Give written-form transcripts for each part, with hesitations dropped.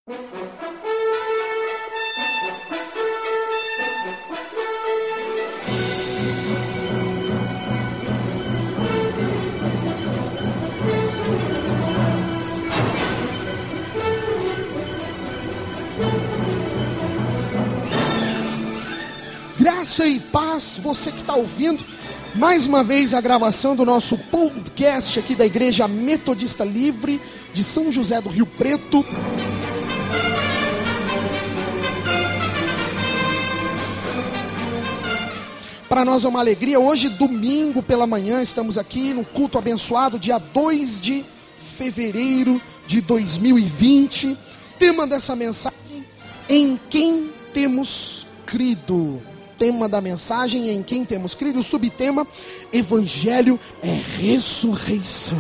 Graça e paz, você que está ouvindo mais uma vez a gravação do nosso podcast aqui da Igreja Metodista Livre de São José do Rio Preto. Para nós é uma alegria, hoje domingo pela manhã estamos aqui no culto abençoado, dia 2 de fevereiro de 2020. Tema dessa mensagem, em quem temos crido. Tema da mensagem, em quem temos crido. O subtema, Evangelho é ressurreição.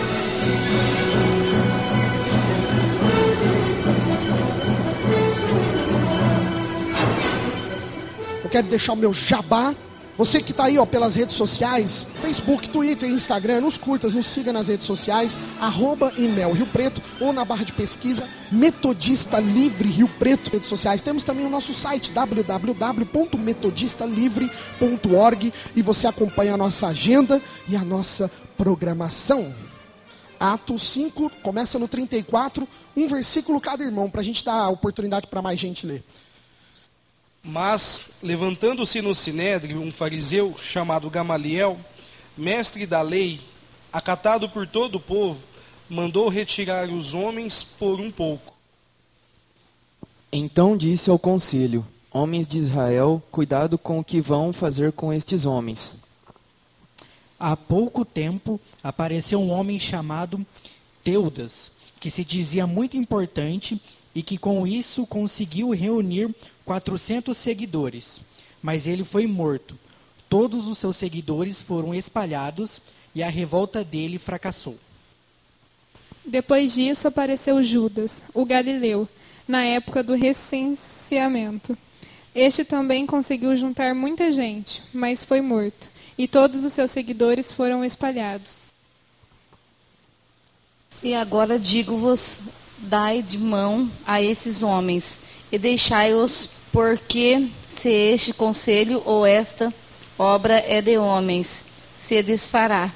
Eu quero deixar o meu jabá. Você que está aí pelas redes sociais, Facebook, Twitter, Instagram, nos curtas, nos siga nas redes sociais, @Inel Rio Preto, ou na barra de pesquisa, Metodista Livre Rio Preto, redes sociais. Temos também o nosso site, www.metodistalivre.org, e você acompanha a nossa agenda e a nossa programação. Atos 5, começa no 34, um versículo cada irmão, para a gente dar a oportunidade para mais gente ler. Mas, levantando-se no sinédrio um fariseu chamado Gamaliel, mestre da lei, acatado por todo o povo, mandou retirar os homens por um pouco. Então disse ao conselho: homens de Israel, cuidado com o que vão fazer com estes homens. Há pouco tempo apareceu um homem chamado Teudas, que se dizia muito importante e que com isso conseguiu reunir 400 seguidores. Mas ele foi morto. Todos os seus seguidores foram espalhados e a revolta dele fracassou. Depois disso apareceu Judas, o galileu, na época do recenseamento. Este também conseguiu juntar muita gente, mas foi morto, e todos os seus seguidores foram espalhados. E agora digo-vos, dai de mão a esses homens, e deixai-os, porque se este conselho ou esta obra é de homens, se desfará.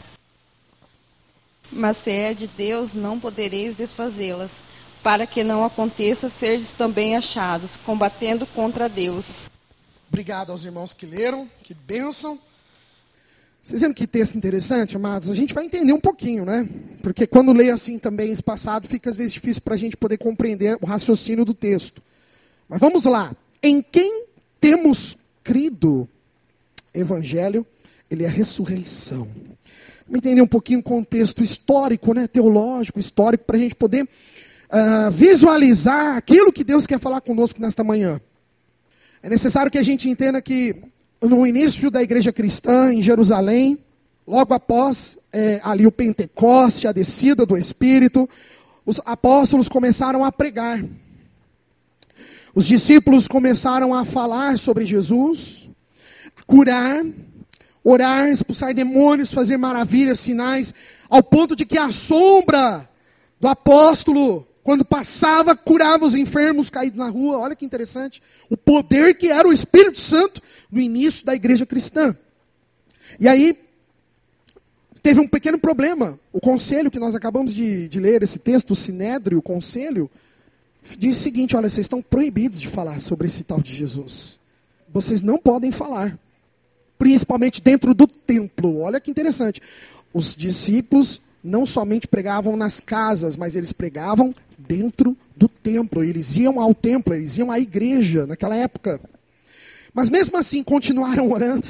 Mas se é de Deus, não podereis desfazê-las, para que não aconteça serdes também achados, combatendo contra Deus. Obrigado aos irmãos que leram, que bênção. Vocês vendo que texto interessante, amados? A gente vai entender um pouquinho, né? Porque quando lê assim também esse passado, fica às vezes difícil para a gente poder compreender o raciocínio do texto. Mas vamos lá. Em quem temos crido? Evangelho, ele é ressurreição. Vamos entender um pouquinho o contexto histórico, né? Teológico, histórico, para a gente poder visualizar aquilo que Deus quer falar conosco nesta manhã. É necessário que a gente entenda que no início da igreja cristã em Jerusalém, logo após ali o Pentecoste, a descida do Espírito, os apóstolos começaram a pregar. Os discípulos começaram a falar sobre Jesus, curar, orar, expulsar demônios, fazer maravilhas, sinais, ao ponto de que a sombra do apóstolo, quando passava, curava os enfermos caídos na rua. Olha que interessante. O poder que era o Espírito Santo no início da igreja cristã. E aí, teve um pequeno problema. O conselho que nós acabamos de ler, esse texto, o Sinédrio, o conselho, diz o seguinte: olha, vocês estão proibidos de falar sobre esse tal de Jesus. Vocês não podem falar. Principalmente dentro do templo. Olha que interessante. Os discípulos não somente pregavam nas casas, mas eles pregavam dentro do templo. Eles iam ao templo, eles iam à igreja naquela época. Mas mesmo assim continuaram orando.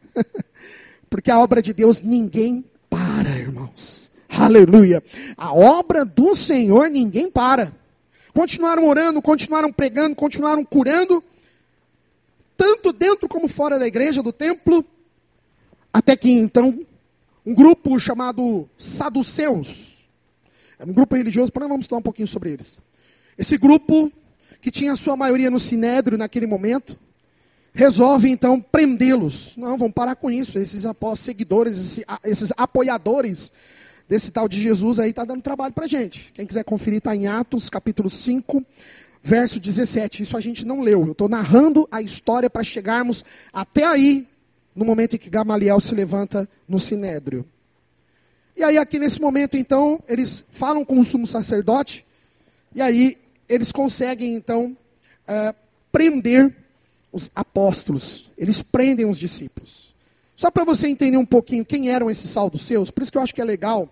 Porque a obra de Deus ninguém para, irmãos. Aleluia. A obra do Senhor ninguém para. Continuaram orando, continuaram pregando, continuaram curando. Tanto dentro como fora da igreja, do templo. Até que então, um grupo chamado Saduceus. Era um grupo religioso, nós vamos falar um pouquinho sobre eles. Esse grupo, que tinha a sua maioria no Sinédrio naquele momento, resolve então prendê-los. Não, vamos parar com isso. Esses seguidores, esses apoiadores desse tal de Jesus aí está dando trabalho para a gente. Quem quiser conferir, está em Atos, capítulo 5, verso 17. Isso a gente não leu. Eu estou narrando a história para chegarmos até aí, no momento em que Gamaliel se levanta no Sinédrio. E aí aqui nesse momento, então, eles falam com o sumo sacerdote, e aí eles conseguem, então, prender os apóstolos. Eles prendem os discípulos. Só para você entender um pouquinho quem eram esses saduceus, por isso que eu acho que é legal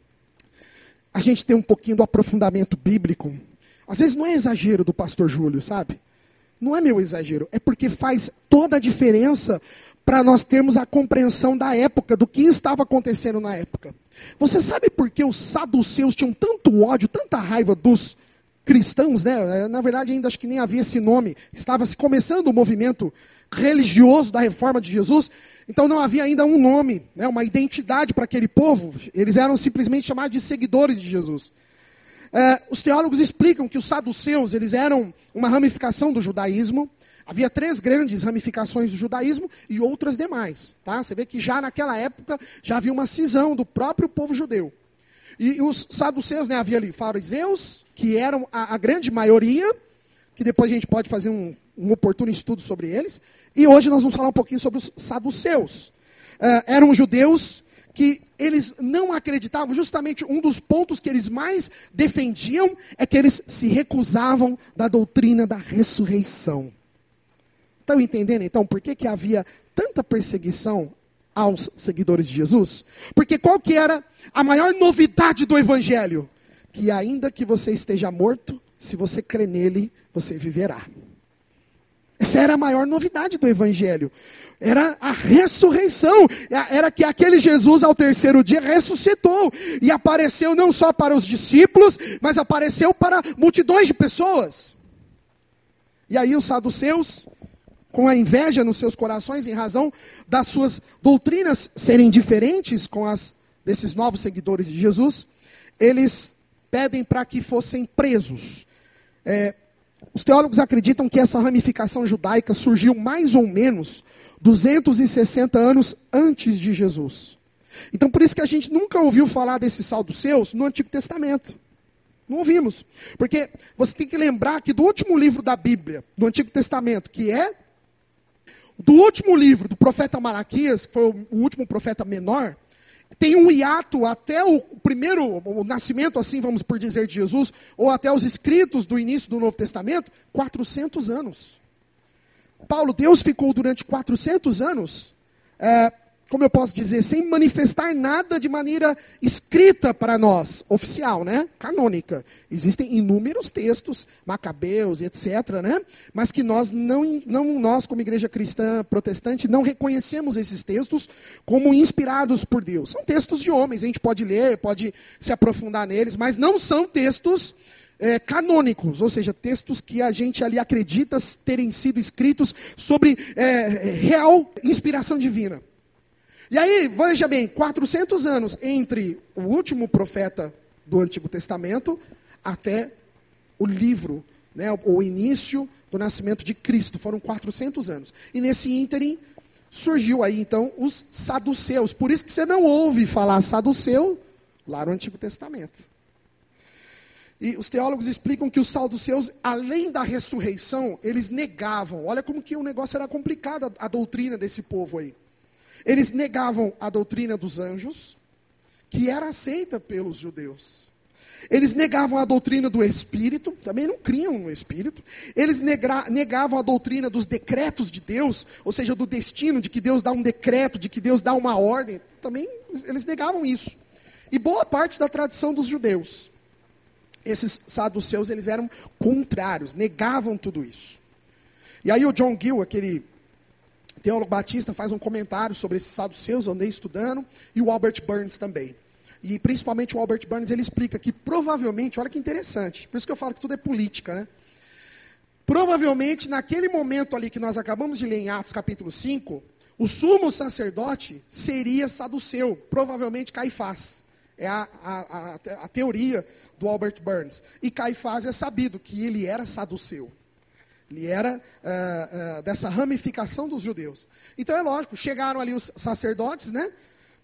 a gente ter um pouquinho do aprofundamento bíblico. Às vezes não é exagero do pastor Júlio, sabe? Não é meu exagero, é porque faz toda a diferença para nós termos a compreensão da época, do que estava acontecendo na época. Você sabe por que os saduceus tinham tanto ódio, tanta raiva dos cristãos, né? Na verdade, ainda acho que nem havia esse nome. Estava se começando o movimento religioso da reforma de Jesus, então não havia ainda um nome, né? Uma identidade para aquele povo. Eles eram simplesmente chamados de seguidores de Jesus. Os teólogos explicam que os saduceus, eles eram uma ramificação do judaísmo. Havia 3 grandes ramificações do judaísmo e outras demais. Tá? Você vê que já naquela época já havia uma cisão do próprio povo judeu. E os saduceus, né, havia ali fariseus, que eram a grande maioria, que depois a gente pode fazer um oportuno estudo sobre eles. E hoje nós vamos falar um pouquinho sobre os saduceus. Eram judeus que eles não acreditavam, justamente um dos pontos que eles mais defendiam é que eles se recusavam da doutrina da ressurreição. Estão entendendo, então, por que havia tanta perseguição aos seguidores de Jesus? Porque qual que era a maior novidade do Evangelho? Que ainda que você esteja morto, se você crê nele, você viverá. Essa era a maior novidade do Evangelho. Era a ressurreição. Era que aquele Jesus ao 3º dia ressuscitou. E apareceu não só para os discípulos, mas apareceu para multidões de pessoas. E aí os saduceus, com a inveja nos seus corações, em razão das suas doutrinas serem diferentes com as desses novos seguidores de Jesus, eles pedem para que fossem presos. Os teólogos acreditam que essa ramificação judaica surgiu mais ou menos 260 anos antes de Jesus. Então por isso que a gente nunca ouviu falar desses saduceus no Antigo Testamento. Não ouvimos. Porque você tem que lembrar que do último livro da Bíblia, do Antigo Testamento, que é do último livro do profeta Malaquias, que foi o último profeta menor, tem um hiato até o nascimento, assim vamos por dizer, de Jesus, ou até os escritos do início do Novo Testamento, 400 anos. Deus ficou durante 400 anos, como eu posso dizer, sem manifestar nada de maneira escrita para nós, oficial, né? Canônica. Existem inúmeros textos, Macabeus, etc., né? Mas que nós nós como igreja cristã protestante, não reconhecemos esses textos como inspirados por Deus. São textos de homens, a gente pode ler, pode se aprofundar neles, mas não são textos canônicos, ou seja, textos que a gente ali acredita terem sido escritos sobre real inspiração divina. E aí, veja bem, 400 anos entre o último profeta do Antigo Testamento até o livro, né, o início do nascimento de Cristo. Foram 400 anos. E nesse ínterim surgiu aí, então, os saduceus. Por isso que você não ouve falar saduceu lá no Antigo Testamento. E os teólogos explicam que os saduceus, além da ressurreição, eles negavam. Olha como que o negócio era complicado, a doutrina desse povo aí. Eles negavam a doutrina dos anjos, que era aceita pelos judeus. Eles negavam a doutrina do Espírito, também não criam no Espírito. Eles negavam a doutrina dos decretos de Deus, ou seja, do destino, de que Deus dá um decreto, de que Deus dá uma ordem. Também eles negavam isso. E boa parte da tradição dos judeus. Esses saduceus, eles eram contrários, negavam tudo isso. E aí o John Gill, aquele teólogo batista, faz um comentário sobre esses saduceus, eu andei estudando, e o Albert Burns também. E principalmente o Albert Burns, ele explica que provavelmente, olha que interessante, por isso que eu falo que tudo é política, né? Provavelmente, naquele momento ali que nós acabamos de ler em Atos capítulo 5, o sumo sacerdote seria saduceu, provavelmente Caifás. É a teoria do Albert Burns. E Caifás é sabido que ele era saduceu. Ele era dessa ramificação dos judeus. Então é lógico, chegaram ali os sacerdotes, né?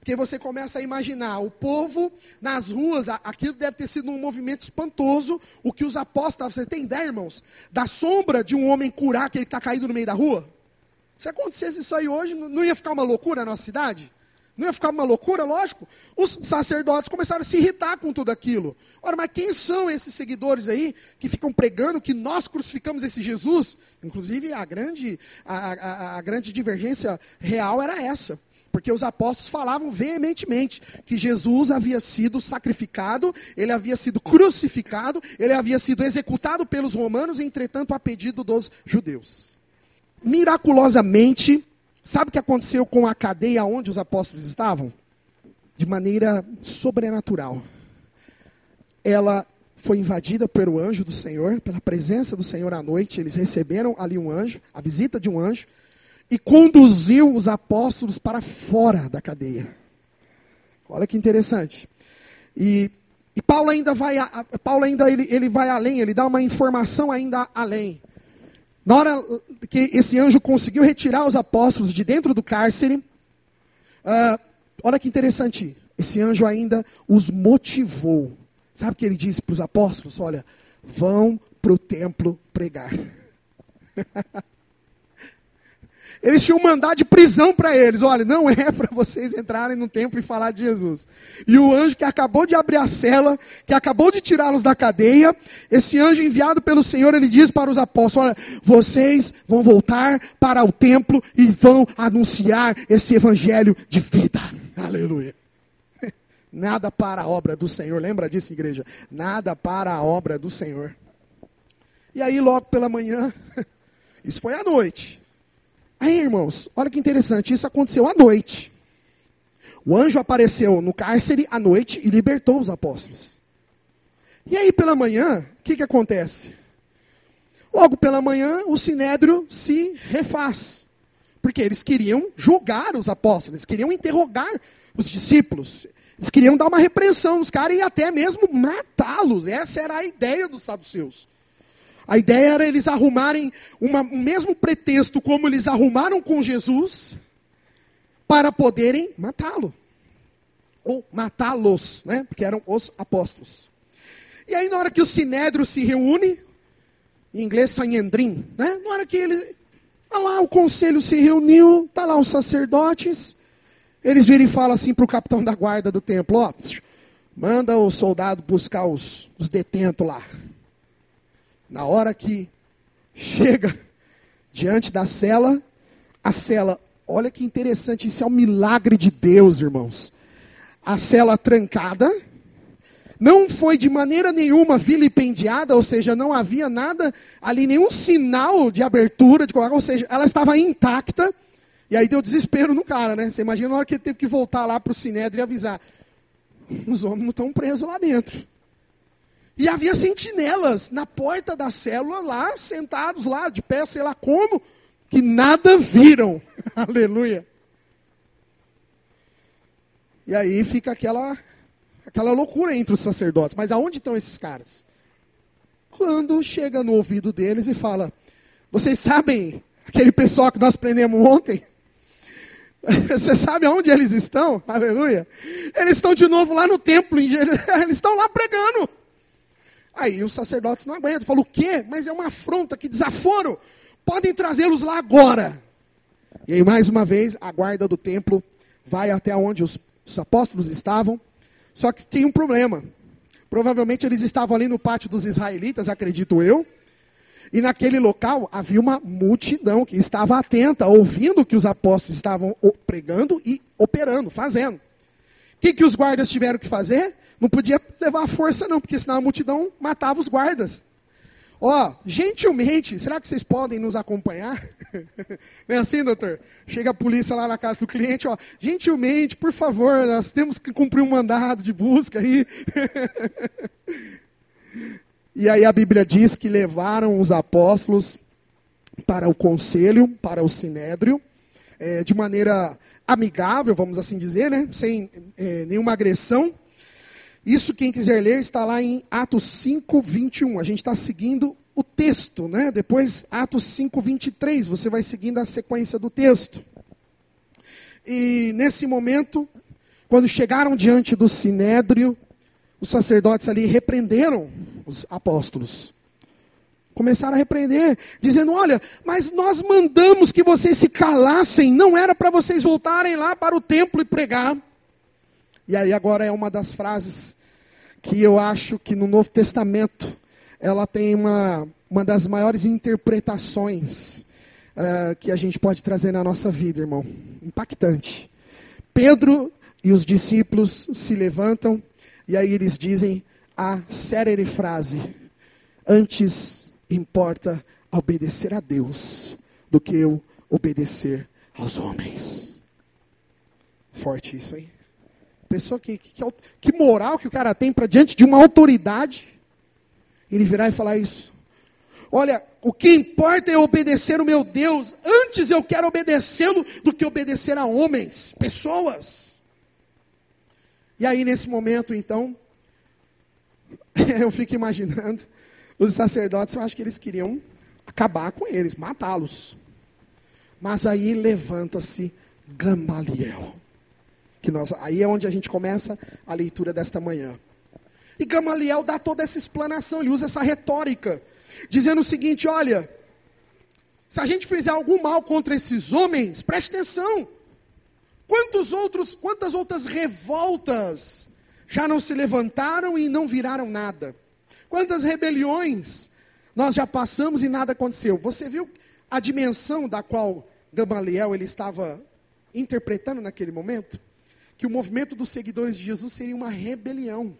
Porque você começa a imaginar o povo nas ruas, aquilo deve ter sido um movimento espantoso, o que os apóstolos, você tem ideia, irmãos, da sombra de um homem curar aquele que está caído no meio da rua? Se acontecesse isso aí hoje, não ia ficar uma loucura na nossa cidade? Não ia ficar uma loucura, lógico? Os sacerdotes começaram a se irritar com tudo aquilo. Ora, mas quem são esses seguidores aí que ficam pregando que nós crucificamos esse Jesus? Inclusive, a grande divergência real era essa. Porque os apóstolos falavam veementemente que Jesus havia sido sacrificado, ele havia sido crucificado, ele havia sido executado pelos romanos, entretanto, a pedido dos judeus. Miraculosamente, sabe o que aconteceu com a cadeia onde os apóstolos estavam? De maneira sobrenatural. Ela foi invadida pelo anjo do Senhor, pela presença do Senhor à noite. Eles receberam ali um anjo, a visita de um anjo, e conduziu os apóstolos para fora da cadeia. Olha que interessante. E Paulo ainda vai além, ele dá uma informação ainda além. Na hora que esse anjo conseguiu retirar os apóstolos de dentro do cárcere, olha que interessante, esse anjo ainda os motivou. Sabe o que ele disse para os apóstolos? Olha, vão para o templo pregar. Eles tinham um mandado de prisão para eles. Olha, não é para vocês entrarem no templo e falar de Jesus. E o anjo que acabou de abrir a cela, que acabou de tirá-los da cadeia, esse anjo enviado pelo Senhor, ele diz para os apóstolos, olha, vocês vão voltar para o templo e vão anunciar esse evangelho de vida. Aleluia. Nada para a obra do Senhor. Lembra disso, igreja? Nada para a obra do Senhor. E aí, logo pela manhã, isso foi à noite. Aí, irmãos, olha que interessante, isso aconteceu à noite. O anjo apareceu no cárcere à noite e libertou os apóstolos. E aí, pela manhã, o que acontece? Logo pela manhã, o sinédrio se refaz. Porque eles queriam julgar os apóstolos, eles queriam interrogar os discípulos. Eles queriam dar uma repreensão nos caras e até mesmo matá-los. Essa era a ideia dos saduceus. A ideia era eles arrumarem o mesmo pretexto como eles arrumaram com Jesus para poderem matá-lo. Ou matá-los, né? Porque eram os apóstolos. E aí na hora que o sinédrio se reúne, em inglês Sanhedrin, né? Na hora que ele, lá o conselho se reuniu, tá lá os sacerdotes, eles viram e falam assim para o capitão da guarda do templo, ó, manda o soldado buscar os detentos lá. Na hora que chega diante da cela, a cela, olha que interessante, isso é um milagre de Deus, irmãos. A cela trancada, não foi de maneira nenhuma vilipendiada, ou seja, não havia nada ali, nenhum sinal de abertura, ou seja, ela estava intacta, e aí deu desespero no cara, né? Você imagina na hora que ele teve que voltar lá para o sinédrio e avisar, os homens não estão presos lá dentro. E havia sentinelas na porta da célula lá, sentados lá, de pé, sei lá como, que nada viram. Aleluia. E aí fica aquela loucura entre os sacerdotes. Mas aonde estão esses caras? Quando chega no ouvido deles e fala, vocês sabem aquele pessoal que nós prendemos ontem? Você sabe aonde eles estão? Aleluia. Eles estão de novo lá no templo, eles estão lá pregando. Aí os sacerdotes não aguentam, falam, o quê? Mas é uma afronta, que desaforo. Podem trazê-los lá agora. E aí mais uma vez, a guarda do templo vai até onde os apóstolos estavam. Só que tem um problema. Provavelmente eles estavam ali no pátio dos israelitas, acredito eu. E naquele local havia uma multidão que estava atenta, ouvindo o que os apóstolos estavam pregando e operando, fazendo. O que os guardas tiveram que fazer? Não podia levar a força não, porque senão a multidão matava os guardas. Ó, gentilmente, será que vocês podem nos acompanhar? Não é assim, doutor? Chega a polícia lá na casa do cliente, ó, gentilmente, por favor, nós temos que cumprir um mandado de busca aí. E aí a Bíblia diz que levaram os apóstolos para o conselho, para o sinédrio, de maneira amigável, vamos assim dizer, né? Sem nenhuma agressão. Isso, quem quiser ler, está lá em Atos 5, 21. A gente está seguindo o texto, né? Depois, Atos 5, 23. Você vai seguindo a sequência do texto. E nesse momento, quando chegaram diante do sinédrio, os sacerdotes ali repreenderam os apóstolos. Começaram a repreender, dizendo, olha, mas nós mandamos que vocês se calassem, não era para vocês voltarem lá para o templo e pregar. E aí agora é uma das frases que eu acho que no Novo Testamento, ela tem uma das maiores interpretações que a gente pode trazer na nossa vida, irmão. Impactante. Pedro e os discípulos se levantam, e aí eles dizem a célere frase, antes importa obedecer a Deus do que eu obedecer aos homens. Forte isso aí. Pessoa que moral que o cara tem para diante de uma autoridade, ele virar e falar isso. Olha, o que importa é obedecer o meu Deus, antes eu quero obedecê-lo do que obedecer a homens, pessoas. E aí nesse momento então, eu fico imaginando, os sacerdotes, eu acho que eles queriam acabar com eles, matá-los. Mas aí levanta-se Gamaliel. Aí é onde a gente começa a leitura desta manhã. E Gamaliel dá toda essa explanação, ele usa essa retórica, dizendo o seguinte, olha, se a gente fizer algum mal contra esses homens, preste atenção, quantas outras revoltas já não se levantaram e não viraram nada? Quantas rebeliões nós já passamos e nada aconteceu? Você viu a dimensão da qual Gamaliel ele estava interpretando naquele momento? Que o movimento dos seguidores de Jesus seria uma rebelião.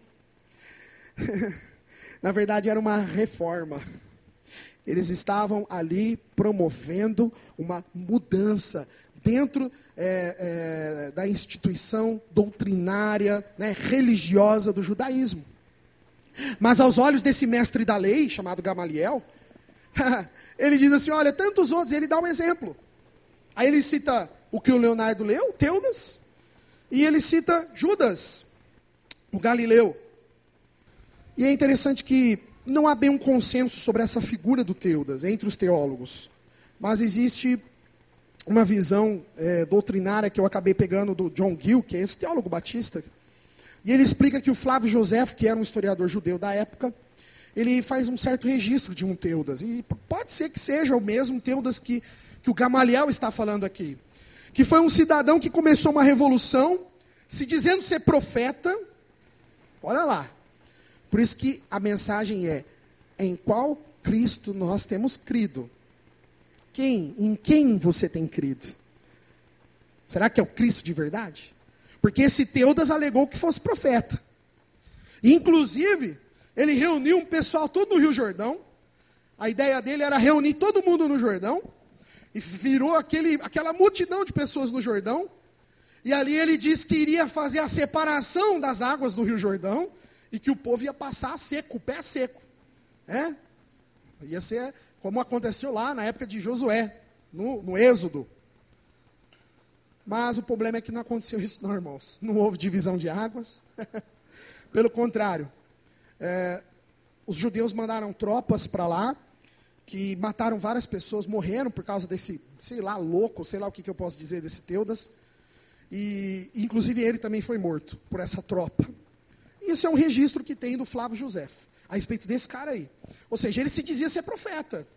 Na verdade, era uma reforma. Eles estavam ali promovendo uma mudança dentro da instituição doutrinária, religiosa do judaísmo. Mas aos olhos desse mestre da lei, chamado Gamaliel, ele diz assim, olha, tantos outros, ele dá um exemplo. Aí ele cita o que o Leonardo leu, Teudas, e ele cita Judas, o Galileu. E é interessante que não há bem um consenso sobre essa figura do Teudas entre os teólogos. Mas existe uma visão doutrinária que eu acabei pegando do John Gill, que é esse teólogo batista. E ele explica que o Flávio Josefo, que era um historiador judeu da época, ele faz um certo registro de um Teudas. E pode ser que seja o mesmo Teudas que o Gamaliel está falando aqui. Que foi um cidadão que começou uma revolução, se dizendo ser profeta. Olha lá. Por isso que a mensagem é, em qual Cristo nós temos crido? Em quem você tem crido? Será que é o Cristo de verdade? Porque esse Teudas alegou que fosse profeta. E, inclusive, ele reuniu um pessoal todo no Rio Jordão. A ideia dele era reunir todo mundo no Jordão. E virou aquela multidão de pessoas no Jordão. E ali ele disse que iria fazer a separação das águas do Rio Jordão. E que o povo ia passar seco, o pé seco. Ia ser como aconteceu lá na época de Josué, no Êxodo. Mas o problema é que não aconteceu isso não, irmãos. Não houve divisão de águas. Pelo contrário. Os judeus mandaram tropas para lá, que mataram várias pessoas, morreram por causa desse, sei lá, louco, sei lá o que eu posso dizer desse Teudas. E inclusive ele também foi morto por essa tropa. Isso é um registro que tem do Flávio Josefo, a respeito desse cara aí. Ou seja, ele se dizia ser profeta.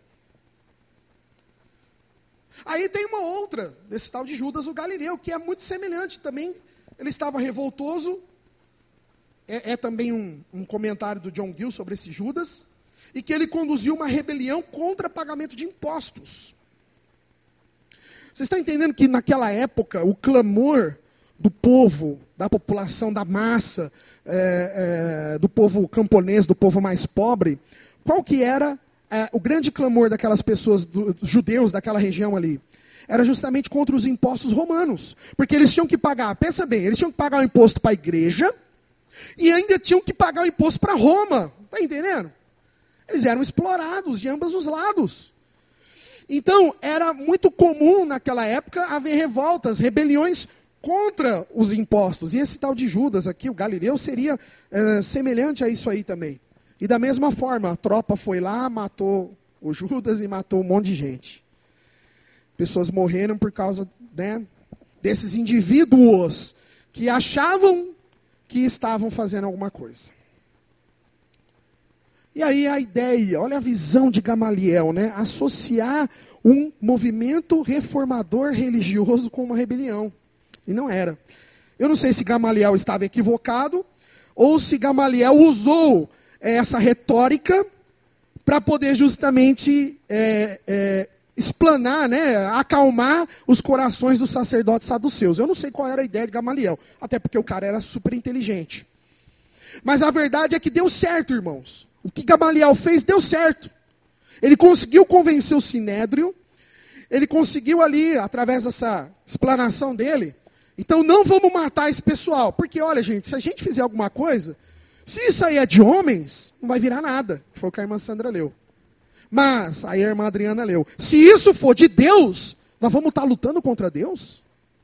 Aí tem uma outra, desse tal de Judas, o Galileu, que é muito semelhante também. Ele estava revoltoso. É também um comentário do John Gill sobre esse Judas. E que ele conduziu uma rebelião contra pagamento de impostos. Vocês estão entendendo que naquela época, o clamor do povo, da população, da massa, do povo camponês, do povo mais pobre, qual que era o grande clamor daquelas pessoas, dos judeus daquela região ali? Era justamente contra os impostos romanos. Porque eles tinham que pagar, pensa bem, eles tinham que pagar o imposto para a igreja e ainda tinham que pagar o imposto para Roma. Está entendendo? Eles eram explorados de ambos os lados. Então, era muito comum naquela época haver revoltas, rebeliões contra os impostos. E esse tal de Judas aqui, o Galileu, seria semelhante a isso aí também. E da mesma forma, a tropa foi lá, matou o Judas e matou um monte de gente. Pessoas morreram por causa desses indivíduos que achavam que estavam fazendo alguma coisa. E aí a ideia, olha a visão de Gamaliel, né? Associar um movimento reformador religioso com uma rebelião. E não era. Eu não sei se Gamaliel estava equivocado, ou se Gamaliel usou essa retórica para poder justamente explanar, né, acalmar os corações dos sacerdotes saduceus. Eu não sei qual era a ideia de Gamaliel, até porque o cara era super inteligente. Mas a verdade é que deu certo, irmãos. O que Gamaliel fez deu certo. Ele conseguiu convencer o Sinédrio, ele conseguiu ali, através dessa explanação dele, então não vamos matar esse pessoal, porque olha gente, se a gente fizer alguma coisa, se isso aí é de homens, não vai virar nada. Foi o que a irmã Sandra leu. Mas, aí a irmã Adriana leu, se isso for de Deus, nós vamos estar lutando contra Deus?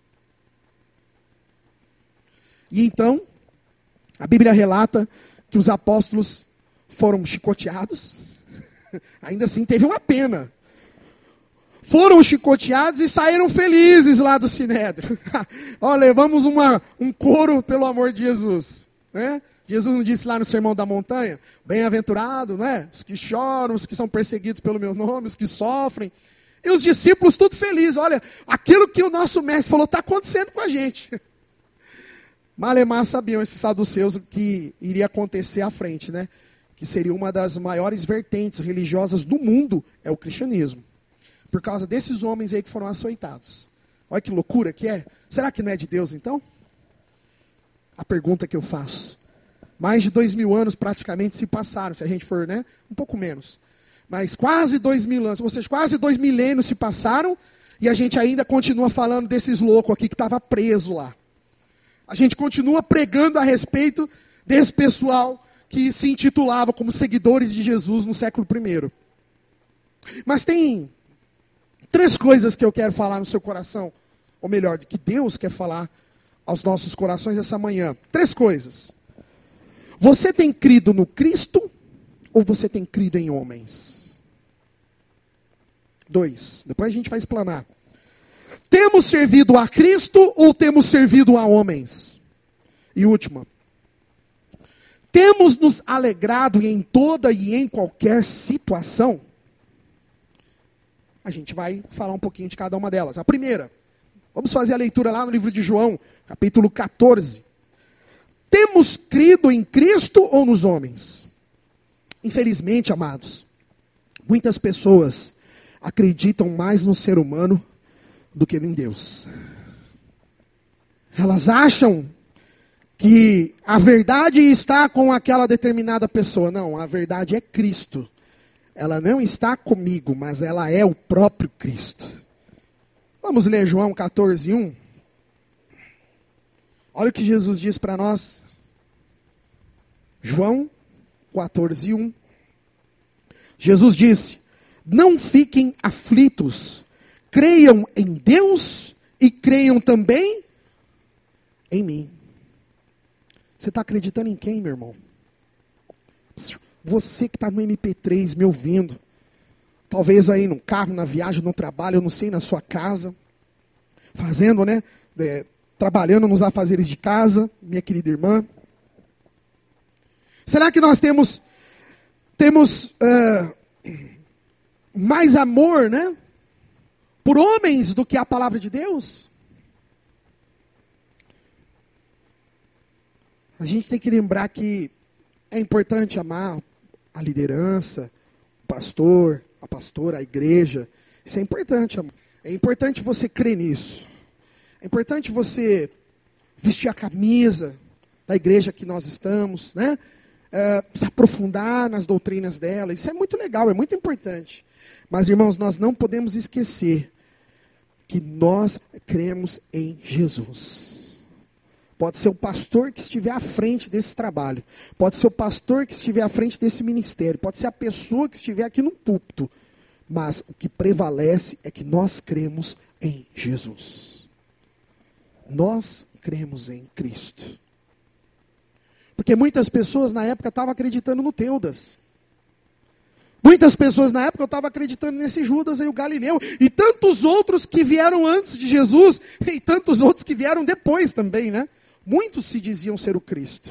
E então, a Bíblia relata que os apóstolos foram chicoteados, ainda assim teve uma pena. Foram chicoteados e saíram felizes lá do Sinédrio. Ó, levamos um coro pelo amor de Jesus. Né? Jesus não disse lá no Sermão da Montanha, bem-aventurado, né? Os que choram, os que são perseguidos pelo meu nome, os que sofrem. E os discípulos tudo felizes. Olha, aquilo que o nosso mestre falou está acontecendo com a gente. Malemar sabiam esses saduceus que iria acontecer à frente, né? Que seria uma das maiores vertentes religiosas do mundo, é o cristianismo. Por causa desses homens aí que foram açoitados. Olha que loucura que é. Será que não é de Deus então? A pergunta que eu faço. Mais de 2000 anos praticamente se passaram, se a gente for, né? Um pouco menos. Mas quase 2000 anos, ou seja, quase 2 milênios se passaram e a gente ainda continua falando desses loucos aqui que estava preso lá. A gente continua pregando a respeito desse pessoal que se intitulava como seguidores de Jesus no século I. Mas tem 3 coisas que eu quero falar no seu coração, ou melhor, que Deus quer falar aos nossos corações essa manhã. 3 coisas. Você tem crido no Cristo ou você tem crido em homens? 2. Depois a gente vai explanar. Temos servido a Cristo ou temos servido a homens? E última. Temos nos alegrado em toda e em qualquer situação? A gente vai falar um pouquinho de cada uma delas. A primeira, vamos fazer a leitura lá no livro de João, capítulo 14. Temos crido em Cristo ou nos homens? Infelizmente, amados, muitas pessoas acreditam mais no ser humano do que em Deus. Elas acham que a verdade está com aquela determinada pessoa. Não, a verdade é Cristo. Ela não está comigo, mas ela é o próprio Cristo. Vamos ler João 14, 1. Olha o que Jesus diz para nós. João 14, 1. Jesus disse, não fiquem aflitos, creiam em Deus e creiam também em mim. Você está acreditando em quem, meu irmão? Você que está no MP3 me ouvindo, talvez aí no carro, na viagem, no trabalho, eu não sei, na sua casa, fazendo, né, trabalhando nos afazeres de casa, minha querida irmã. Será que nós temos mais amor, né, por homens do que a palavra de Deus? A gente tem que lembrar que é importante amar a liderança, o pastor, a pastora, a igreja. Isso é importante, amor. É importante você crer nisso. É importante você vestir a camisa da igreja que nós estamos, né? Se aprofundar nas doutrinas dela. Isso é muito legal, é muito importante. Mas, irmãos, nós não podemos esquecer que nós cremos em Jesus. Pode ser o pastor que estiver à frente desse trabalho. Pode ser o pastor que estiver à frente desse ministério. Pode ser a pessoa que estiver aqui no púlpito. Mas o que prevalece é que nós cremos em Jesus. Nós cremos em Cristo. Porque muitas pessoas na época estavam acreditando no Teudas. Muitas pessoas na época estavam acreditando nesse Judas aí, o Galileu. E tantos outros que vieram antes de Jesus. E tantos outros que vieram depois também, né? Muitos se diziam ser o Cristo.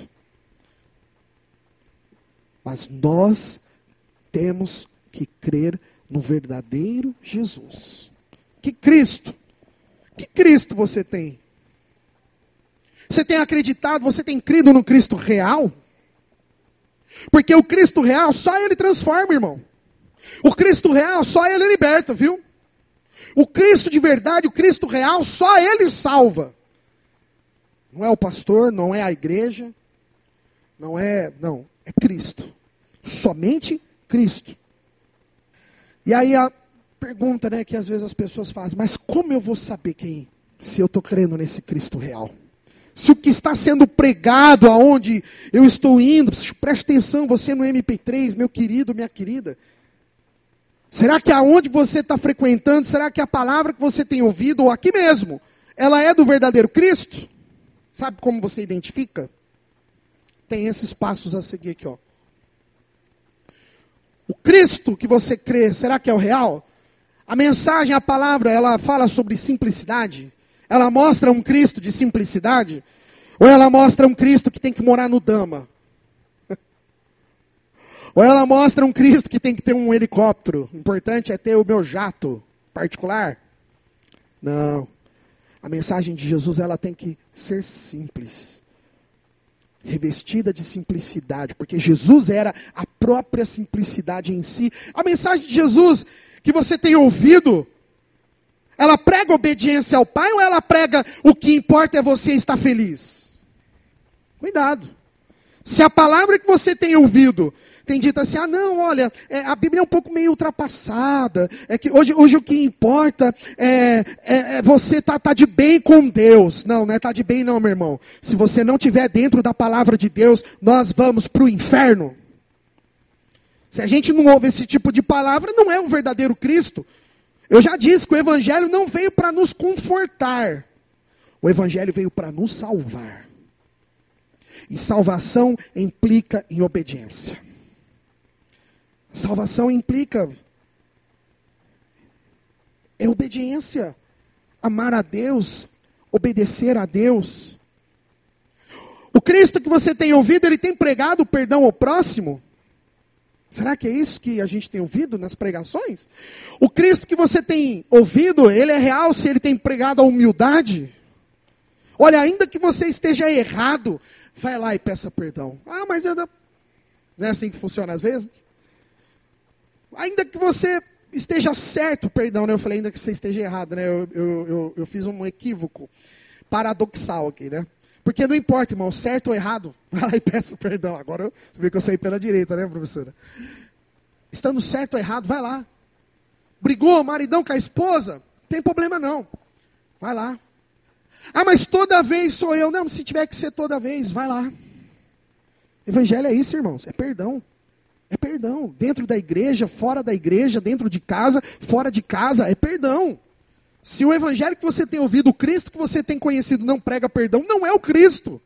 Mas nós temos que crer no verdadeiro Jesus. Que Cristo? Que Cristo você tem? Você tem acreditado, você tem crido no Cristo real? Porque o Cristo real, só Ele transforma, irmão. O Cristo real, só Ele liberta, viu? O Cristo de verdade, o Cristo real, só Ele salva. Não é o pastor, não é a igreja, não, é Cristo. Somente Cristo. E aí a pergunta, né, que às vezes as pessoas fazem, mas como eu vou saber se eu estou crendo nesse Cristo real? Se o que está sendo pregado aonde eu estou indo, preste atenção, você no MP3, meu querido, minha querida. Será que aonde você está frequentando, será que a palavra que você tem ouvido, ou aqui mesmo, ela é do verdadeiro Cristo? Sabe como você identifica? Tem esses passos a seguir aqui, ó. O Cristo que você crê, será que é o real? A mensagem, a palavra, ela fala sobre simplicidade? Ela mostra um Cristo de simplicidade? Ou ela mostra um Cristo que tem que morar no Dama? Ou ela mostra um Cristo que tem que ter um helicóptero? O importante é ter o meu jato particular? Não. A mensagem de Jesus, ela tem que ser simples. Revestida de simplicidade. Porque Jesus era a própria simplicidade em si. A mensagem de Jesus que você tem ouvido, ela prega obediência ao Pai ou ela prega o que importa é você estar feliz? Cuidado. Se a palavra que você tem ouvido tem dito assim, não, olha, a Bíblia é um pouco meio ultrapassada, é que hoje o que importa é você tá de bem com Deus. Não é tá de bem não, meu irmão. Se você não estiver dentro da palavra de Deus, nós vamos para o inferno. Se a gente não ouve esse tipo de palavra, não é um verdadeiro Cristo. Eu já disse que o Evangelho não veio para nos confortar. O Evangelho veio para nos salvar. E salvação implica em obediência. Salvação implica obediência. Amar a Deus, obedecer a Deus. O Cristo que você tem ouvido, ele tem pregado o perdão ao próximo? Será que é isso que a gente tem ouvido nas pregações? O Cristo que você tem ouvido, ele é real se ele tem pregado a humildade? Olha, ainda que você esteja errado, vai lá e peça perdão. Mas não é assim que funciona às vezes? Ainda que você esteja certo, perdão, né? Eu falei ainda que você esteja errado, né? Eu fiz um equívoco paradoxal aqui, né? Porque não importa, irmão, certo ou errado, vai lá e peça perdão. Agora você vê que eu saí pela direita, né, professora? Estando certo ou errado, vai lá. Brigou, maridão com a esposa, não tem problema não. Vai lá. Mas toda vez sou eu. Não, se tiver que ser toda vez, vai lá. Evangelho é isso, irmãos, é perdão. É perdão. Dentro da igreja, fora da igreja, dentro de casa, fora de casa, é perdão. Se o evangelho que você tem ouvido, o Cristo que você tem conhecido não prega perdão, não é o Cristo.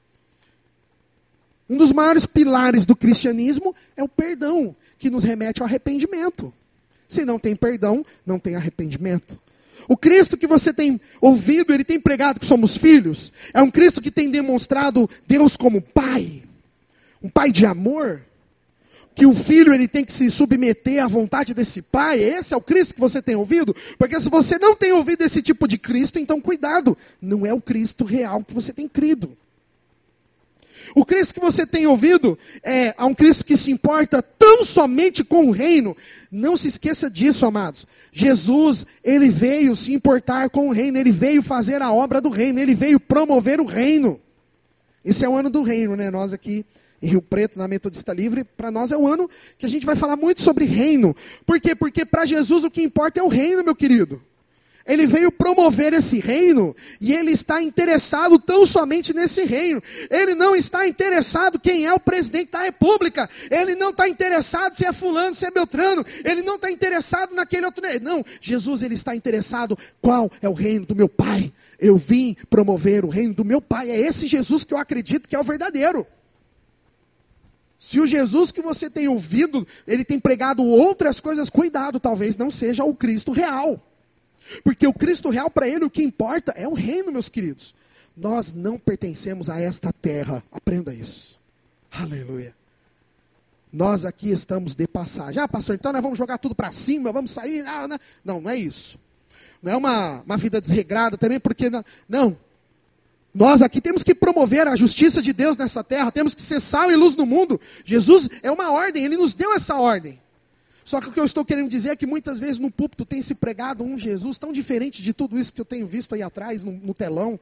Um dos maiores pilares do cristianismo é o perdão, que nos remete ao arrependimento. Se não tem perdão, não tem arrependimento. O Cristo que você tem ouvido, ele tem pregado que somos filhos, é um Cristo que tem demonstrado Deus como Pai, um Pai de amor, que o filho ele tem que se submeter à vontade desse Pai. Esse é o Cristo que você tem ouvido? Porque se você não tem ouvido esse tipo de Cristo, então cuidado, não é o Cristo real que você tem crido. O Cristo que você tem ouvido é um Cristo que se importa tão somente com o reino. Não se esqueça disso, amados. Jesus, ele veio se importar com o reino, ele veio fazer a obra do reino, ele veio promover o reino. Esse é o ano do reino, né? Nós aqui em Rio Preto, na Metodista Livre, para nós é um ano que a gente vai falar muito sobre reino. Por quê? Porque para Jesus o que importa é o reino, meu querido. Ele veio promover esse reino e ele está interessado tão somente nesse reino. Ele não está interessado quem é o presidente da república. Ele não está interessado se é fulano, se é beltrano. Ele não está interessado naquele outro. Não, Jesus ele está interessado qual é o reino do meu Pai. Eu vim promover o reino do meu Pai. É esse Jesus que eu acredito que é o verdadeiro. Se o Jesus que você tem ouvido, ele tem pregado outras coisas, cuidado, talvez não seja o Cristo real. Porque o Cristo real, para ele, o que importa é o reino, meus queridos. Nós não pertencemos a esta terra. Aprenda isso. Aleluia. Nós aqui estamos de passagem. Pastor, então nós vamos jogar tudo para cima, vamos sair. Não é isso. Não é uma vida desregrada também, porque não. Nós aqui temos que promover a justiça de Deus nessa terra, temos que ser sal e luz no mundo. Jesus é uma ordem, Ele nos deu essa ordem. Só que o que eu estou querendo dizer é que muitas vezes no púlpito tem se pregado um Jesus tão diferente de tudo isso que eu tenho visto aí atrás, no telão.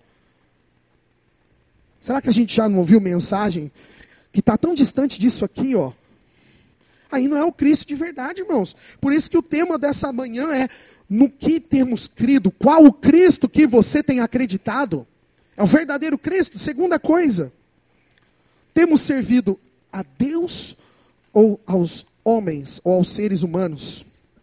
Será que a gente já não ouviu mensagem que está tão distante disso aqui, ó? Aí não é o Cristo de verdade, irmãos. Por isso que o tema dessa manhã é: no que temos crido? Qual o Cristo que você tem acreditado? É o verdadeiro Cristo? Segunda coisa, temos servido a Deus ou aos homens, ou aos seres humanos?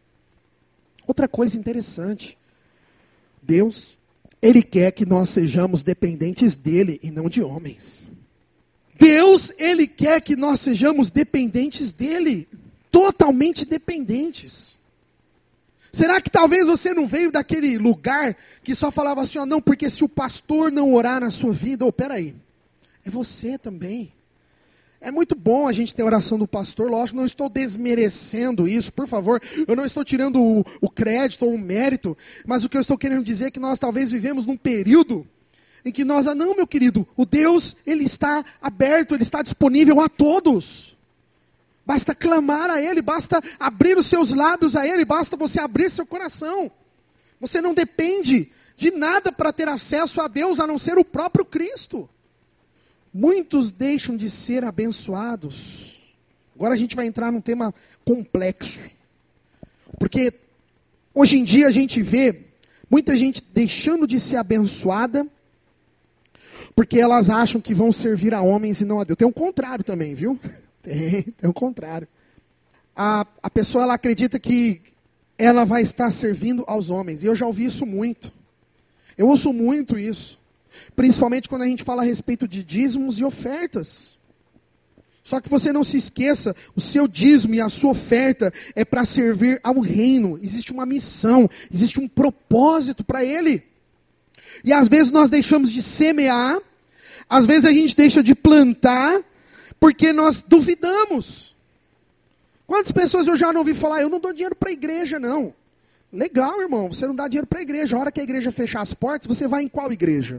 Outra coisa interessante, Deus, Ele quer que nós sejamos dependentes dEle e não de homens. Deus, Ele quer que nós sejamos dependentes dEle, totalmente dependentes. Será que talvez você não veio daquele lugar que só falava assim, não, porque se o pastor não orar na sua vida, peraí, é você também. É muito bom a gente ter a oração do pastor, lógico, não estou desmerecendo isso, por favor, eu não estou tirando o crédito ou o mérito, mas o que eu estou querendo dizer é que nós talvez vivemos num período em que nós, não, meu querido, o Deus, Ele está aberto, Ele está disponível a todos. Basta clamar a Ele, basta abrir os seus lábios a Ele, basta você abrir seu coração. Você não depende de nada para ter acesso a Deus, a não ser o próprio Cristo. Muitos deixam de ser abençoados. Agora a gente vai entrar num tema complexo. Porque hoje em dia a gente vê muita gente deixando de ser abençoada, porque elas acham que vão servir a homens e não a Deus. Tem o contrário também, viu? Tem o contrário. A pessoa, ela acredita que ela vai estar servindo aos homens. E eu já ouvi isso muito. Eu ouço muito isso. Principalmente quando a gente fala a respeito de dízimos e ofertas. Só que você não se esqueça, o seu dízimo e a sua oferta é para servir ao reino. Existe uma missão, existe um propósito para ele. E às vezes nós deixamos de semear, às vezes a gente deixa de plantar, porque nós duvidamos. Quantas pessoas eu já não ouvi falar, eu não dou dinheiro para a igreja, não. Legal, irmão, você não dá dinheiro para a igreja. A hora que a igreja fechar as portas, você vai em qual igreja?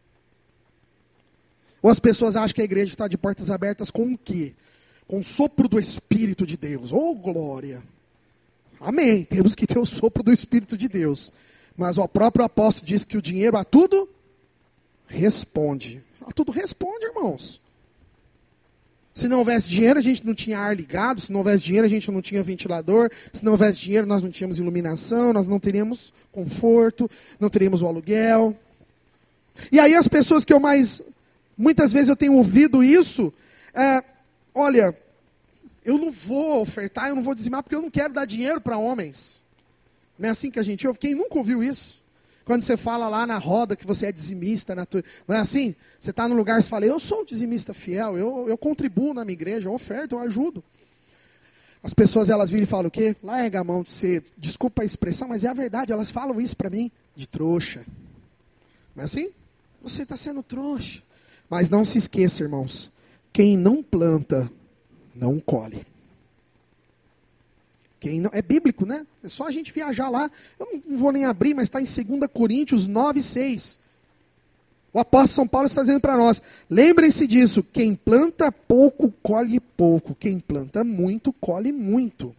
Ou as pessoas acham que a igreja está de portas abertas com o quê? Com o sopro do Espírito de Deus. Oh, glória! Amém, temos que ter o sopro do Espírito de Deus. Mas o próprio apóstolo diz que o dinheiro a tudo responde. A tudo responde, irmãos. Se não houvesse dinheiro, a gente não tinha ar ligado. Se não houvesse dinheiro, a gente não tinha ventilador. Se não houvesse dinheiro, nós não tínhamos iluminação. Nós não teríamos conforto. Não teríamos o aluguel. E aí as pessoas que eu mais... Muitas vezes eu tenho ouvido isso. Olha, eu não vou ofertar, eu não vou dizimar, porque eu não quero dar dinheiro para homens. Não é assim que a gente ouve? Quem nunca ouviu isso? Quando você fala lá na roda que você é dizimista, não é assim? Você está no lugar e fala, eu sou um dizimista fiel, eu contribuo na minha igreja, eu oferto, eu ajudo. As pessoas, elas viram e falam o quê? Larga a mão de ser, desculpa a expressão, mas é a verdade, elas falam isso para mim, de trouxa. Não é assim? Você está sendo trouxa. Mas não se esqueça, irmãos, quem não planta, não colhe. É bíblico, né? É só a gente viajar lá. Eu não vou nem abrir, mas está em 2 Coríntios 9:6. O apóstolo São Paulo está dizendo para nós, lembrem-se disso, quem planta pouco, colhe pouco. Quem planta muito, colhe muito.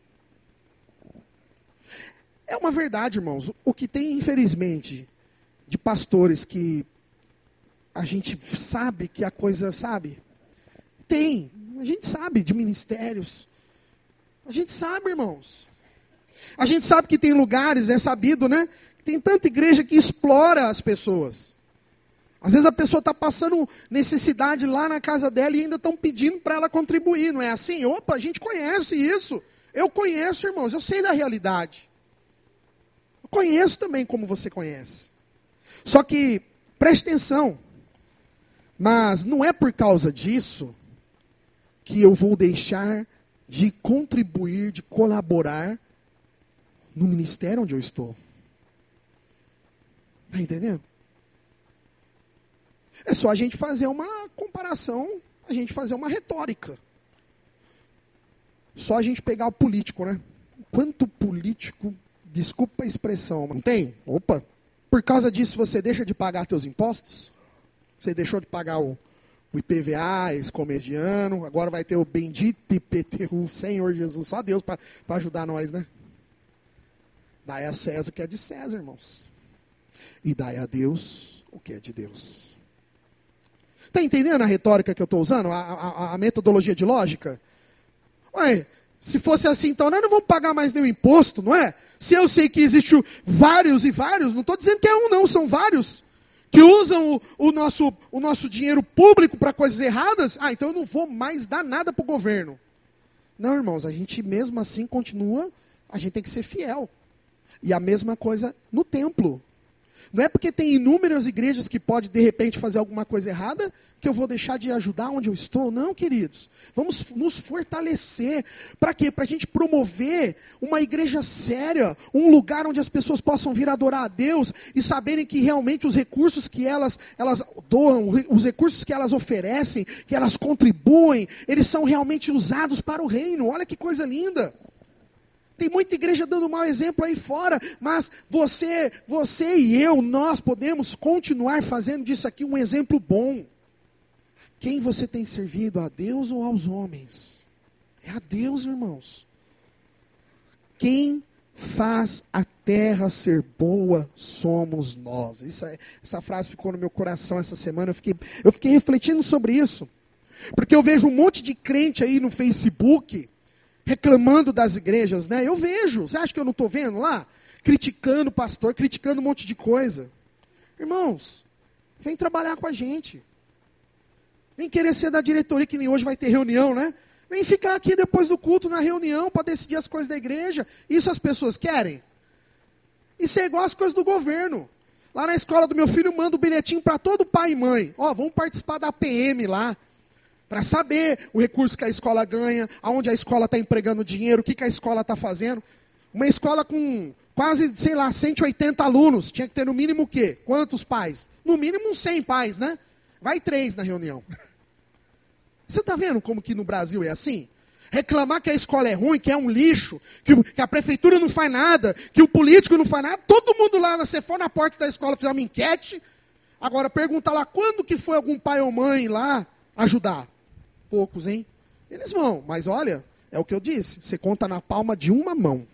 É uma verdade, irmãos. O que tem, infelizmente, de pastores que a gente sabe que a coisa, sabe? Tem. A gente sabe de ministérios. A gente sabe, irmãos. A gente sabe que tem lugares, é sabido, né? Tem tanta igreja que explora as pessoas. Às vezes a pessoa está passando necessidade lá na casa dela e ainda estão pedindo para ela contribuir. Não é assim? Opa, a gente conhece isso. Eu conheço, irmãos. Eu sei da realidade. Eu conheço também como você conhece. Só que, preste atenção. Mas não é por causa disso que eu vou deixar de contribuir, de colaborar no ministério onde eu estou. Está entendendo? É só a gente fazer uma comparação, a gente fazer uma retórica. Só a gente pegar o político, né? Quanto político, desculpa a expressão, não tem? Opa! Por causa disso você deixa de pagar seus impostos? Você deixou de pagar o IPVA esse começo de ano, agora vai ter o bendito IPTU, Senhor Jesus, só Deus para ajudar nós, né? Dai a César o que é de César, irmãos. E dai a Deus o que é de Deus. Está entendendo a retórica que eu estou usando? A metodologia de lógica? Ué, se fosse assim, então nós não vamos pagar mais nenhum imposto, não é? Se eu sei que existem vários e vários, não estou dizendo que é um não, são vários, que usam o nosso dinheiro público para coisas erradas, então eu não vou mais dar nada para o governo. Não, irmãos, a gente mesmo assim continua, a gente tem que ser fiel. E a mesma coisa no templo. Não é porque tem inúmeras igrejas que podem, de repente, fazer alguma coisa errada, que eu vou deixar de ajudar onde eu estou. Não, queridos. Vamos nos fortalecer. Para quê? Para a gente promover uma igreja séria, um lugar onde as pessoas possam vir adorar a Deus e saberem que realmente os recursos que elas doam, os recursos que elas oferecem, que elas contribuem, eles são realmente usados para o reino. Olha que coisa linda. Tem muita igreja dando mau exemplo aí fora, mas você e eu, nós podemos continuar fazendo disso aqui um exemplo bom. Quem você tem servido, a Deus ou aos homens? É a Deus, irmãos. Quem faz a terra ser boa somos nós. Essa frase ficou no meu coração essa semana, eu fiquei refletindo sobre isso. Porque eu vejo um monte de crente aí no Facebook reclamando das igrejas, né? Eu vejo, você acha que eu não estou vendo lá? Criticando o pastor, criticando um monte de coisa. Irmãos, vem trabalhar com a gente. Vem querer ser da diretoria, que nem hoje vai ter reunião, né? Vem ficar aqui depois do culto na reunião para decidir as coisas da igreja. Isso as pessoas querem? Isso é igual às coisas do governo. Lá na escola do meu filho, manda o bilhetinho para todo pai e mãe. Vamos participar da PM lá. Para saber o recurso que a escola ganha, aonde a escola está empregando dinheiro, o que a escola está fazendo. Uma escola com quase, 180 alunos, tinha que ter no mínimo o quê? Quantos pais? No mínimo uns 100 pais, né? Vai 3 na reunião. Você está vendo como que no Brasil é assim? Reclamar que a escola é ruim, que é um lixo, que a prefeitura não faz nada, que o político não faz nada. Todo mundo lá, você for na porta da escola fazer uma enquete. Agora pergunta lá, quando que foi algum pai ou mãe lá ajudar? Poucos, hein? Eles vão, mas olha, é o que eu disse, você conta na palma de uma mão.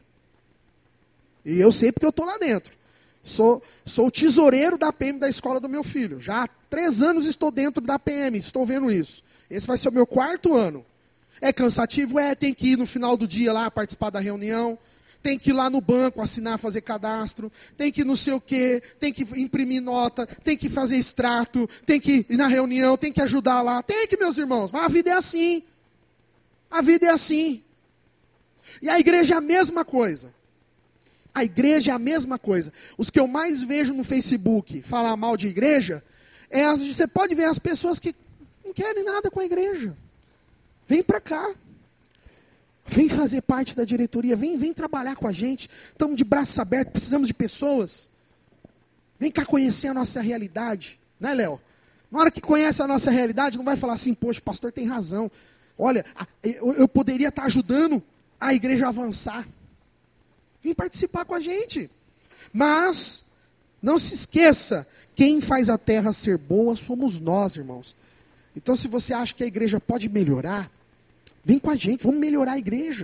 E eu sei porque eu estou lá dentro. Sou o tesoureiro da PM da escola do meu filho. Já há 3 anos estou dentro da PM, estou vendo isso. Esse vai ser o meu 4º ano. É cansativo? Tem que ir no final do dia lá participar da reunião. Tem que ir lá no banco assinar, fazer cadastro. Tem que ir não sei o quê. Tem que imprimir nota. Tem que fazer extrato. Tem que ir na reunião. Tem que ajudar lá. Tem que, meus irmãos. Mas a vida é assim. A vida é assim. E a igreja é a mesma coisa. A igreja é a mesma coisa. Os que eu mais vejo no Facebook falar mal de igreja, você pode ver as pessoas que não querem nada com a igreja. Vem para cá. Vem fazer parte da diretoria, vem trabalhar com a gente. Estamos de braços abertos, precisamos de pessoas. Vem cá conhecer a nossa realidade. Né, Léo? Na hora que conhece a nossa realidade, não vai falar assim, poxa, o pastor tem razão. Olha, eu poderia estar ajudando a igreja a avançar. Vem participar com a gente. Mas, não se esqueça, quem faz a terra ser boa somos nós, irmãos. Então, se você acha que a igreja pode melhorar, vem com a gente, vamos melhorar a igreja.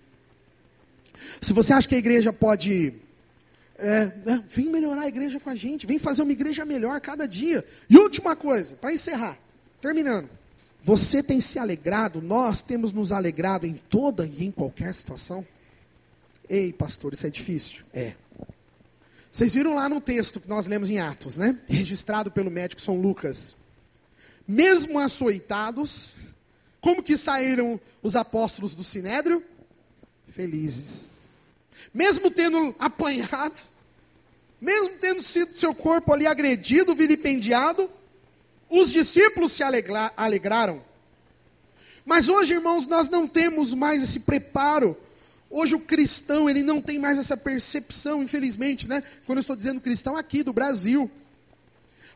Se você acha que a igreja pode... vem melhorar a igreja com a gente. Vem fazer uma igreja melhor cada dia. E última coisa, para encerrar. Terminando. Você tem se alegrado, nós temos nos alegrado em toda e em qualquer situação? Ei, pastor, isso é difícil? Vocês viram lá no texto que nós lemos em Atos, né? Registrado pelo médico São Lucas. Mesmo açoitados... Como que saíram os apóstolos do Sinédrio? Felizes. Mesmo tendo apanhado, mesmo tendo sido seu corpo ali agredido, vilipendiado, os discípulos se alegraram. Mas hoje, irmãos, nós não temos mais esse preparo. Hoje o cristão, ele não tem mais essa percepção, infelizmente, né? Quando eu estou dizendo cristão aqui do Brasil.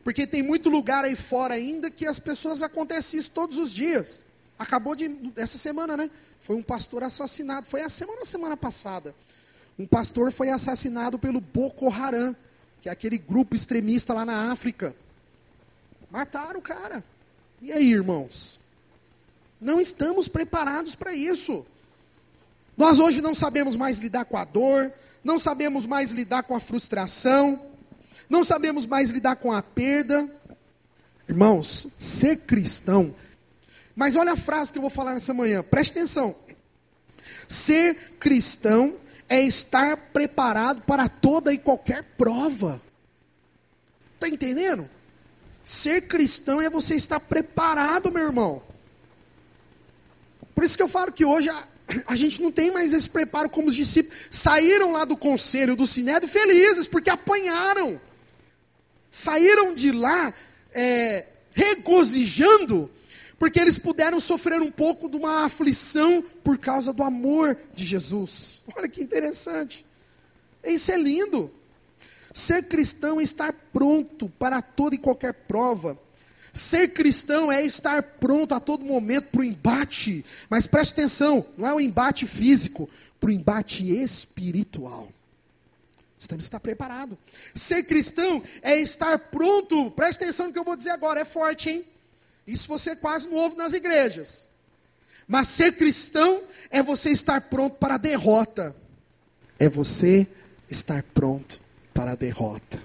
Porque tem muito lugar aí fora ainda que as pessoas acontecem isso todos os dias. Essa semana, né? Foi um pastor assassinado. Foi a semana passada. Um pastor foi assassinado pelo Boko Haram, que é aquele grupo extremista lá na África. Mataram o cara. E aí, irmãos? Não estamos preparados para isso. Nós hoje não sabemos mais lidar com a dor, não sabemos mais lidar com a frustração, não sabemos mais lidar com a perda. Irmãos, ser cristão... Mas olha a frase que eu vou falar nessa manhã, preste atenção. Ser cristão é estar preparado para toda e qualquer prova. Está entendendo? Ser cristão é você estar preparado, meu irmão. Por isso que eu falo que hoje a gente não tem mais esse preparo como os discípulos. Saíram lá do conselho do Sinédrio felizes, porque apanharam. Saíram de lá regozijando, porque eles puderam sofrer um pouco de uma aflição por causa do amor de Jesus. Olha que interessante. Isso é lindo. Ser cristão é estar pronto para toda e qualquer prova. Ser cristão é estar pronto a todo momento para o embate. Mas preste atenção, não é o embate físico, para o embate espiritual. Você tem que estar preparado. Ser cristão é estar pronto. Preste atenção no que eu vou dizer agora, é forte, hein? Isso você quase não ouve nas igrejas. Mas ser cristão é você estar pronto para a derrota. É você estar pronto para a derrota.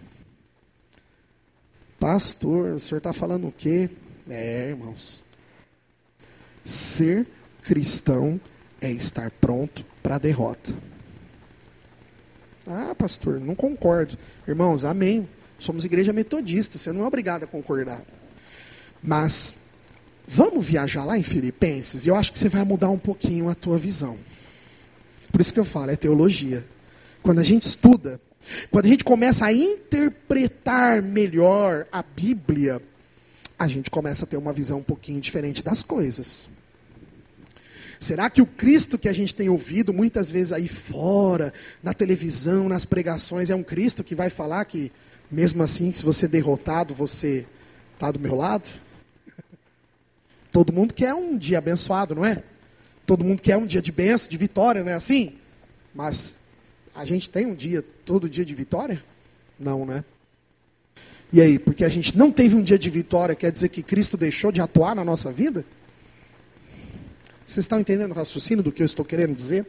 Pastor, o senhor está falando o quê? Irmãos. Ser cristão é estar pronto para a derrota. Ah, pastor, não concordo. Irmãos, amém. Somos igreja metodista, você não é obrigado a concordar. Mas, vamos viajar lá em Filipenses, e eu acho que você vai mudar um pouquinho a tua visão. Por isso que eu falo, é teologia. Quando a gente estuda, quando a gente começa a interpretar melhor a Bíblia, a gente começa a ter uma visão um pouquinho diferente das coisas. Será que o Cristo que a gente tem ouvido muitas vezes aí fora, na televisão, nas pregações, é um Cristo que vai falar que, mesmo assim, se você é derrotado, você está do meu lado? Todo mundo quer um dia abençoado, não é? Todo mundo quer um dia de bênção, de vitória, não é assim? Mas a gente tem todo dia de vitória? Não, né? E aí, porque a gente não teve um dia de vitória, quer dizer que Cristo deixou de atuar na nossa vida? Vocês estão entendendo o raciocínio do que eu estou querendo dizer?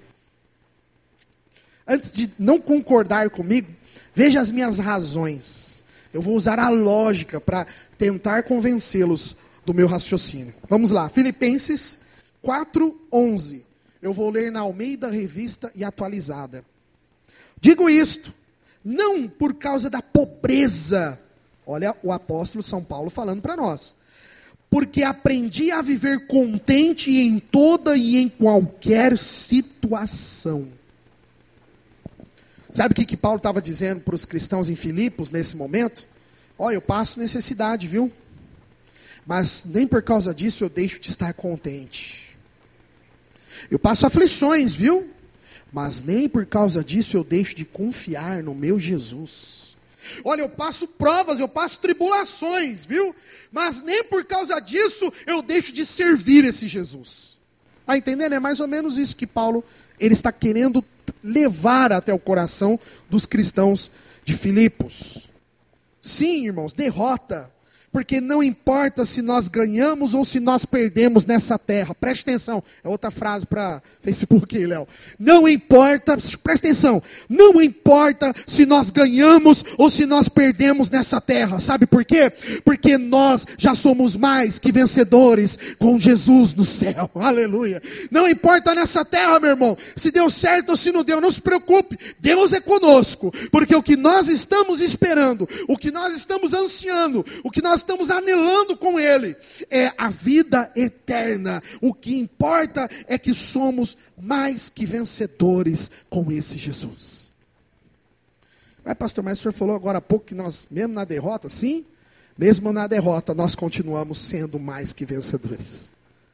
Antes de não concordar comigo, veja as minhas razões. Eu vou usar a lógica para tentar convencê-los do meu raciocínio. Vamos lá, Filipenses 4:11. Eu vou ler na Almeida Revista e Atualizada. Digo isto, não por causa da pobreza. Olha o apóstolo São Paulo falando para nós. Porque aprendi a viver contente em toda e em qualquer situação. Sabe o que Paulo estava dizendo para os cristãos em Filipos nesse momento? Olha, eu passo necessidade, viu? Mas nem por causa disso eu deixo de estar contente. Eu passo aflições, viu? Mas nem por causa disso eu deixo de confiar no meu Jesus. Olha, eu passo provas, eu passo tribulações, viu? Mas nem por causa disso eu deixo de servir esse Jesus. Está entendendo? É mais ou menos isso que Paulo ele está querendo levar até o coração dos cristãos de Filipos. Sim, irmãos, derrota. Porque não importa se nós ganhamos ou se nós perdemos nessa terra. Preste atenção. É outra frase para Facebook aí, Léo. Não importa, preste atenção. Não importa se nós ganhamos ou se nós perdemos nessa terra. Sabe por quê? Porque nós já somos mais que vencedores com Jesus no céu. Aleluia. Não importa nessa terra, meu irmão. Se deu certo ou se não deu, não se preocupe. Deus é conosco. Porque o que nós estamos esperando, o que nós estamos ansiando, o que nós estamos anelando com Ele é a vida eterna. O que importa é que somos mais que vencedores com esse Jesus. Mas pastor, mas o senhor falou agora há pouco que nós, mesmo na derrota, sim, mesmo na derrota nós continuamos sendo mais que vencedores.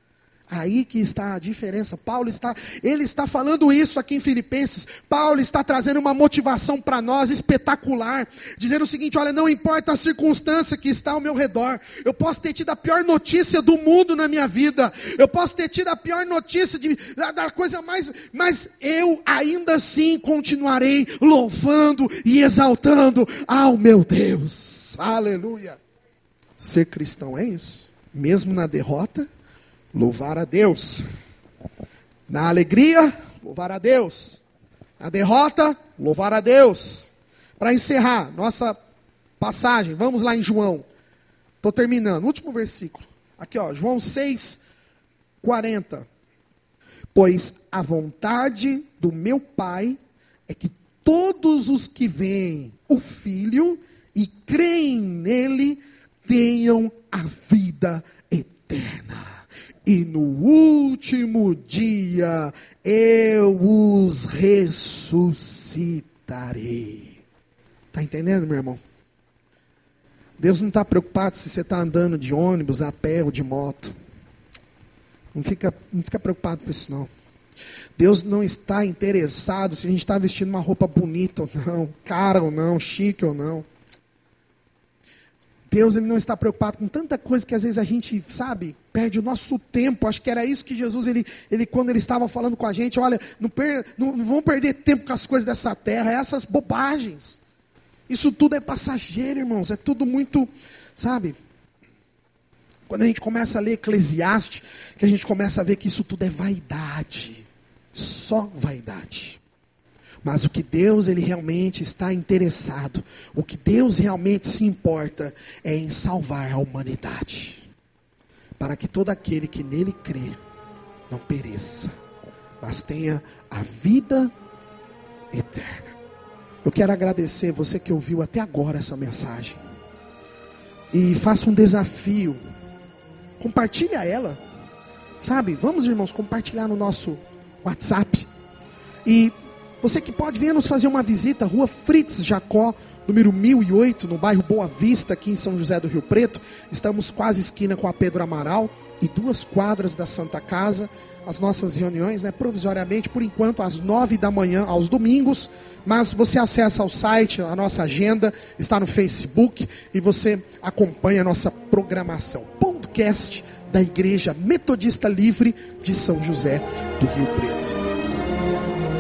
Aí que está a diferença. Ele está falando isso aqui em Filipenses. Paulo está trazendo uma motivação para nós espetacular, dizendo o seguinte: olha, não importa a circunstância que está ao meu redor, eu posso ter tido a pior notícia do mundo na minha vida, eu posso ter tido a pior notícia da coisa mais, mas eu ainda assim continuarei louvando e exaltando ao meu Deus. Aleluia. Ser cristão é isso. Mesmo na derrota, louvar a Deus. Na alegria, louvar a Deus. Na derrota, louvar a Deus. Para encerrar nossa passagem, vamos lá em João. Estou terminando, último versículo. Aqui, ó, João 6:40. Pois a vontade do meu Pai é que todos os que veem o Filho e creem nele tenham a vida eterna. E no último dia eu os ressuscitarei. Está entendendo, meu irmão? Deus não está preocupado se você está andando de ônibus, a pé ou de moto. Não fica preocupado com isso, não. Deus não está interessado se a gente está vestindo uma roupa bonita ou não, cara ou não, chique ou não. Deus, ele não está preocupado com tanta coisa que às vezes a gente, sabe, perde o nosso tempo. Acho que era isso que Jesus, ele quando ele estava falando com a gente, olha, não vão perder tempo com as coisas dessa terra, essas bobagens. Isso tudo é passageiro, irmãos, é tudo muito, sabe? Quando a gente começa a ler Eclesiastes, que a gente começa a ver que isso tudo é vaidade, só vaidade. Mas o que Deus, ele realmente está interessado, o que Deus realmente se importa, é em salvar a humanidade. Para que todo aquele que nele crê, não pereça, mas tenha a vida eterna. Eu quero agradecer você que ouviu até agora essa mensagem. E faça um desafio. Compartilha ela. Sabe, vamos, irmãos, compartilhar no nosso WhatsApp. E você que pode, venha nos fazer uma visita, Rua Fritz Jacó, número 1008, no bairro Boa Vista, aqui em São José do Rio Preto. Estamos quase esquina com a Pedro Amaral e 2 quadras da Santa Casa. As nossas reuniões, provisoriamente, por enquanto, às 9 da manhã, aos domingos. Mas você acessa o site, a nossa agenda, está no Facebook e você acompanha a nossa programação. Podcast da Igreja Metodista Livre de São José do Rio Preto.